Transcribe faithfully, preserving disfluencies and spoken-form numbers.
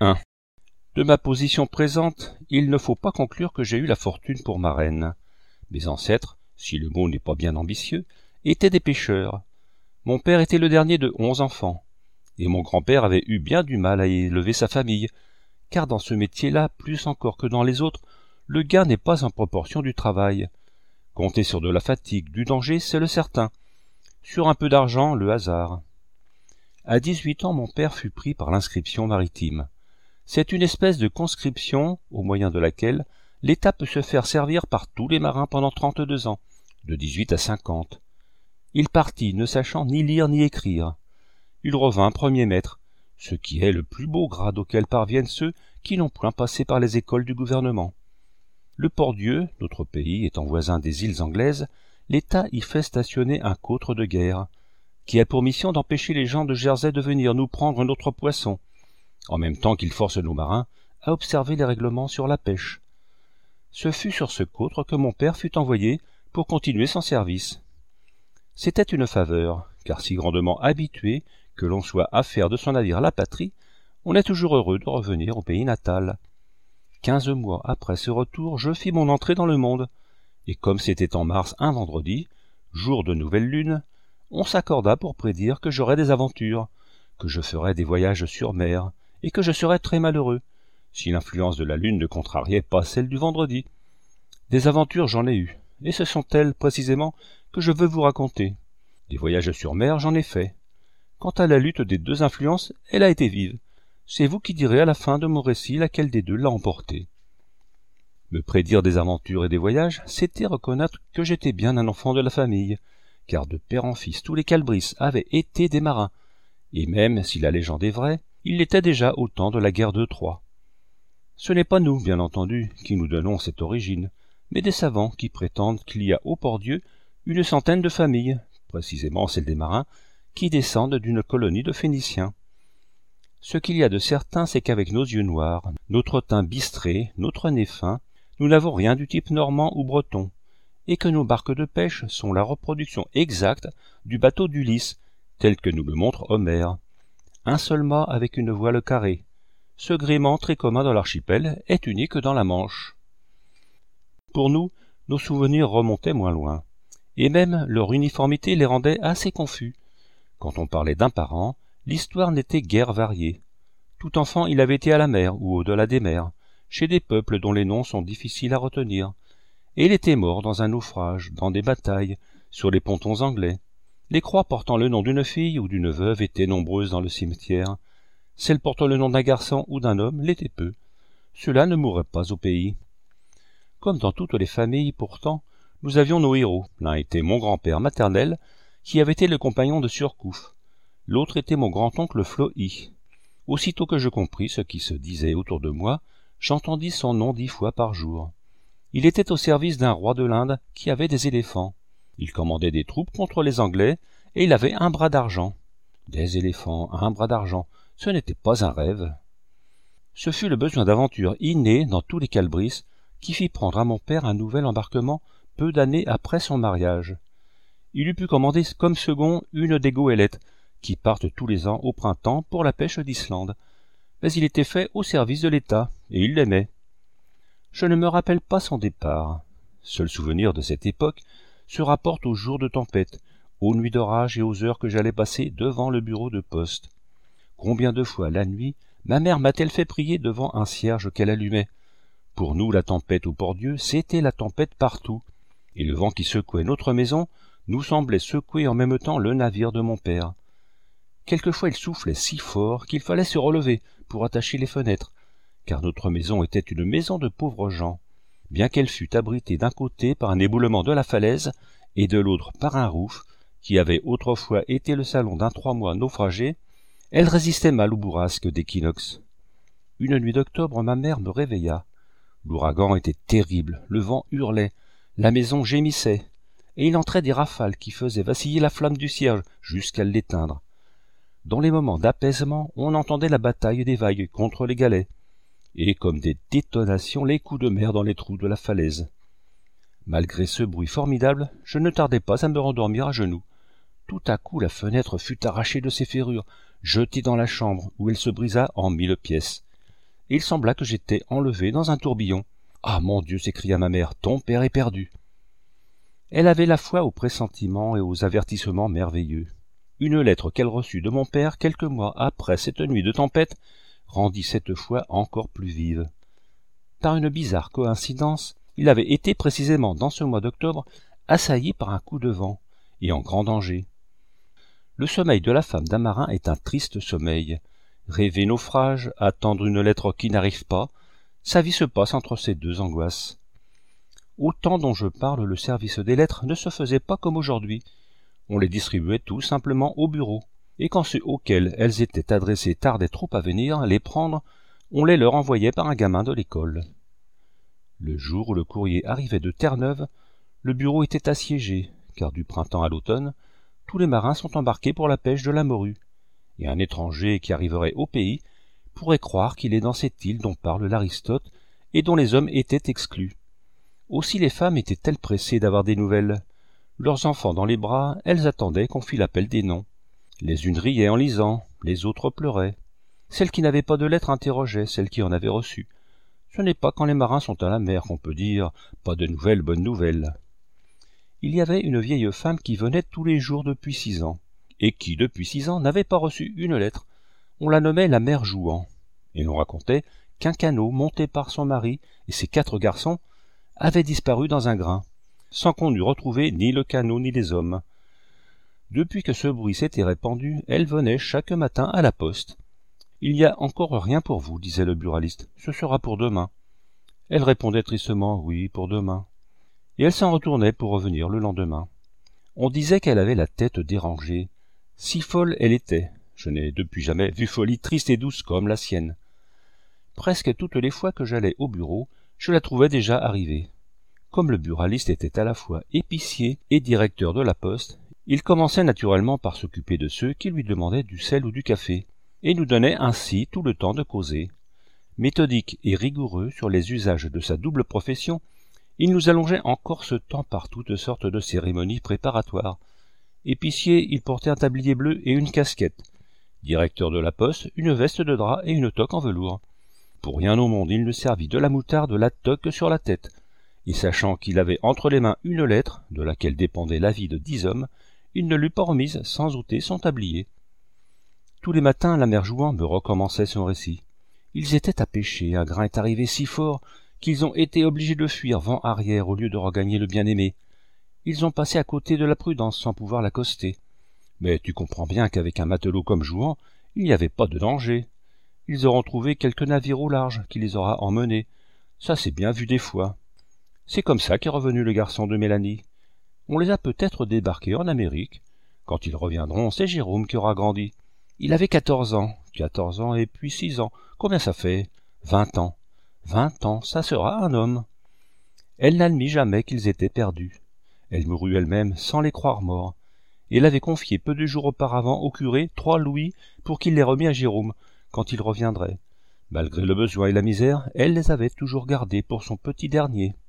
un. De ma position présente, il ne faut pas conclure que j'ai eu la fortune pour marraine. Mes ancêtres, si le mot n'est pas bien ambitieux, étaient des pêcheurs. Mon père était le dernier de onze enfants, et mon grand-père avait eu bien du mal à élever sa famille, car dans ce métier-là, plus encore que dans les autres, le gain n'est pas en proportion du travail. Compter sur de la fatigue, du danger, c'est le certain. Sur un peu d'argent, le hasard. À dix-huit ans, mon père fut pris par l'inscription maritime. C'est une espèce de conscription, au moyen de laquelle l'État peut se faire servir par tous les marins pendant trente-deux ans, de dix-huit à cinquante. Il partit, ne sachant ni lire ni écrire. Il revint premier maître, ce qui est le plus beau grade auquel parviennent ceux qui n'ont point passé par les écoles du gouvernement. Le Port-Dieu, notre pays étant voisin des îles anglaises, l'État y fait stationner un côtre de guerre, qui a pour mission d'empêcher les gens de Jersey de venir nous prendre notre poisson, en même temps qu'il force nos marins à observer les règlements sur la pêche. Ce fut sur ce côtre que mon père fut envoyé pour continuer son service. C'était une faveur, car si grandement habitué que l'on soit à faire de son navire la patrie, on est toujours heureux de revenir au pays natal. Quinze mois après ce retour, je fis mon entrée dans le monde, et comme c'était en mars un vendredi, jour de nouvelle lune, on s'accorda pour prédire que j'aurais des aventures, que je ferais des voyages sur mer, et que je serais très malheureux, si l'influence de la lune ne contrariait pas celle du vendredi. Des aventures j'en ai eues, et ce sont elles, précisément, que je veux vous raconter. Des voyages sur mer, j'en ai fait. Quant à la lutte des deux influences, elle a été vive. C'est vous qui direz à la fin de mon récit laquelle des deux l'a emporté. Me prédire des aventures et des voyages, c'était reconnaître que j'étais bien un enfant de la famille, car de père en fils tous les Calbris avaient été des marins, et même si la légende est vraie, il l'était déjà au temps de la guerre de Troie. Ce n'est pas nous, bien entendu, qui nous donnons cette origine, mais des savants qui prétendent qu'il y a au Port-Dieu une centaine de familles, précisément celles des marins, qui descendent d'une colonie de Phéniciens. Ce qu'il y a de certain, c'est qu'avec nos yeux noirs, notre teint bistré, notre nez fin, nous n'avons rien du type normand ou breton, et que nos barques de pêche sont la reproduction exacte du bateau d'Ulysse, tel que nous le montre Homère. Un seul mât avec une voile carrée. Ce gréement très commun dans l'archipel est unique dans la Manche. Pour nous, nos souvenirs remontaient moins loin, et même leur uniformité les rendait assez confus. Quand on parlait d'un parent, l'histoire n'était guère variée. Tout enfant, il avait été à la mer ou au-delà des mers, chez des peuples dont les noms sont difficiles à retenir, et il était mort dans un naufrage, dans des batailles, sur les pontons anglais. Les croix portant le nom d'une fille ou d'une veuve étaient nombreuses dans le cimetière. Celles portant le nom d'un garçon ou d'un homme l'étaient peu. Ceux-là ne mourraient pas au pays. Comme dans toutes les familles, pourtant, nous avions nos héros. L'un était mon grand-père maternel, qui avait été le compagnon de Surcouf. L'autre était mon grand-oncle Flohy. Aussitôt que je compris ce qui se disait autour de moi, j'entendis son nom dix fois par jour. Il était au service d'un roi de l'Inde qui avait des éléphants. Il commandait des troupes contre les Anglais, et il avait un bras d'argent. Des éléphants, un bras d'argent, ce n'était pas un rêve. Ce fut le besoin d'aventure inné dans tous les Calbris qui fit prendre à mon père un nouvel embarquement peu d'années après son mariage. Il eût pu commander comme second une des goélettes, qui partent tous les ans au printemps pour la pêche d'Islande. Mais il était fait au service de l'État, et il l'aimait. Je ne me rappelle pas son départ. Seul souvenir de cette époque se rapporte aux jours de tempête, aux nuits d'orage et aux heures que j'allais passer devant le bureau de poste. Combien de fois la nuit ma mère m'a-t-elle fait prier devant un cierge qu'elle allumait? Pour nous, la tempête au Port-Dieu, c'était la tempête partout, et le vent qui secouait notre maison nous semblait secouer en même temps le navire de mon père. Quelquefois il soufflait si fort qu'il fallait se relever pour attacher les fenêtres, car notre maison était une maison de pauvres gens, bien qu'elle fût abritée d'un côté par un éboulement de la falaise et de l'autre par un rouf, qui avait autrefois été le salon d'un trois mois naufragé. Elle résistait mal aux bourrasques d'équinoxe. Une nuit d'octobre, ma mère me réveilla. L'ouragan était terrible, le vent hurlait, la maison gémissait, et il entrait des rafales qui faisaient vaciller la flamme du cierge jusqu'à l'éteindre. Dans les moments d'apaisement, on entendait la bataille des vagues contre les galets, et comme des détonations les coups de mer dans les trous de la falaise. Malgré ce bruit formidable, je ne tardai pas à me rendormir à genoux. Tout à coup la fenêtre fut arrachée de ses ferrures, jetée dans la chambre, où elle se brisa en mille pièces. et il sembla que j'étais enlevé dans un tourbillon. « Ah, mon Dieu !» s'écria ma mère, « ton père est perdu !» Elle avait la foi aux pressentiments et aux avertissements merveilleux. Une lettre qu'elle reçut de mon père quelques mois après cette nuit de tempête rendit cette foi encore plus vive. Par une bizarre coïncidence, il avait été précisément dans ce mois d'octobre assailli par un coup de vent, et en grand danger. Le sommeil de la femme d'un marin est un triste sommeil. Rêver naufrage, attendre une lettre qui n'arrive pas, sa vie se passe entre ces deux angoisses. Au temps dont je parle, le service des lettres ne se faisait pas comme aujourd'hui. On les distribuait tout simplement au bureau, et quand ceux auxquels elles étaient adressées tardaient trop à venir les prendre, on les leur envoyait par un gamin de l'école. Le jour où le courrier arrivait de Terre-Neuve, le bureau était assiégé, car du printemps à l'automne, tous les marins sont embarqués pour la pêche de la morue, et un étranger qui arriverait au pays pourrait croire qu'il est dans cette île dont parle l'Aristote et dont les hommes étaient exclus. Aussi les femmes étaient-elles pressées d'avoir des nouvelles. Leurs enfants dans les bras, elles attendaient qu'on fît l'appel des noms. Les unes riaient en lisant, les autres pleuraient. Celles qui n'avaient pas de lettres interrogeaient celles qui en avaient reçu. Ce n'est pas quand les marins sont à la mer qu'on peut dire « pas de nouvelles, bonnes nouvelles ». Il y avait une vieille femme qui venait tous les jours depuis six ans, et qui, depuis six ans, n'avait pas reçu une lettre. On la nommait la mère Jouan, et l'on racontait qu'un canot monté par son mari et ses quatre garçons avait disparu dans un grain, sans qu'on eût retrouvé ni le canot ni les hommes. Depuis que ce bruit s'était répandu, elle venait chaque matin à la poste. « Il n'y a encore rien pour vous, » disait le buraliste, « ce sera pour demain. » Elle répondait tristement « oui, pour demain ». Et elle s'en retournait pour revenir le lendemain. On disait qu'elle avait la tête dérangée. Si folle elle était, je n'ai depuis jamais vu folie triste et douce comme la sienne. Presque toutes les fois que j'allais au bureau, je la trouvais déjà arrivée. Comme le buraliste était à la fois épicier et directeur de la poste, il commençait naturellement par s'occuper de ceux qui lui demandaient du sel ou du café, et nous donnait ainsi tout le temps de causer. Méthodique et rigoureux sur les usages de sa double profession, il nous allongeait encore ce temps par toutes sortes de cérémonies préparatoires. Épicier, il portait un tablier bleu et une casquette. Directeur de la poste, une veste de drap et une toque en velours. Pour rien au monde, il ne servit de la moutarde la toque sur la tête. Et sachant qu'il avait entre les mains une lettre, de laquelle dépendait la vie de dix hommes, il ne l'eût pas remise sans ôter son tablier. Tous les matins, la mère Jouan me recommençait son récit. Ils étaient à pêcher, un grain est arrivé si fort qu'ils ont été obligés de fuir vent arrière au lieu de regagner le bien-aimé. Ils ont passé à côté de la Prudence sans pouvoir l'accoster. Mais tu comprends bien qu'avec un matelot comme Jouan, il n'y avait pas de danger. Ils auront trouvé quelque navire au large qui les aura emmenés. Ça s'est bien vu des fois. C'est comme ça qu'est revenu le garçon de Mélanie. On les a peut-être débarqués en Amérique. Quand ils reviendront, c'est Jérôme qui aura grandi. Il avait quatorze ans. Quatorze ans et puis six ans. Combien ça fait? Vingt ans. Vingt ans, ça sera un homme. Elle n'admit jamais qu'ils étaient perdus. Elle mourut elle-même sans les croire morts. Et elle avait confié peu de jours auparavant au curé trois louis pour qu'il les remît à Jérôme quand il reviendrait. Malgré le besoin et la misère, elle les avait toujours gardés pour son petit dernier.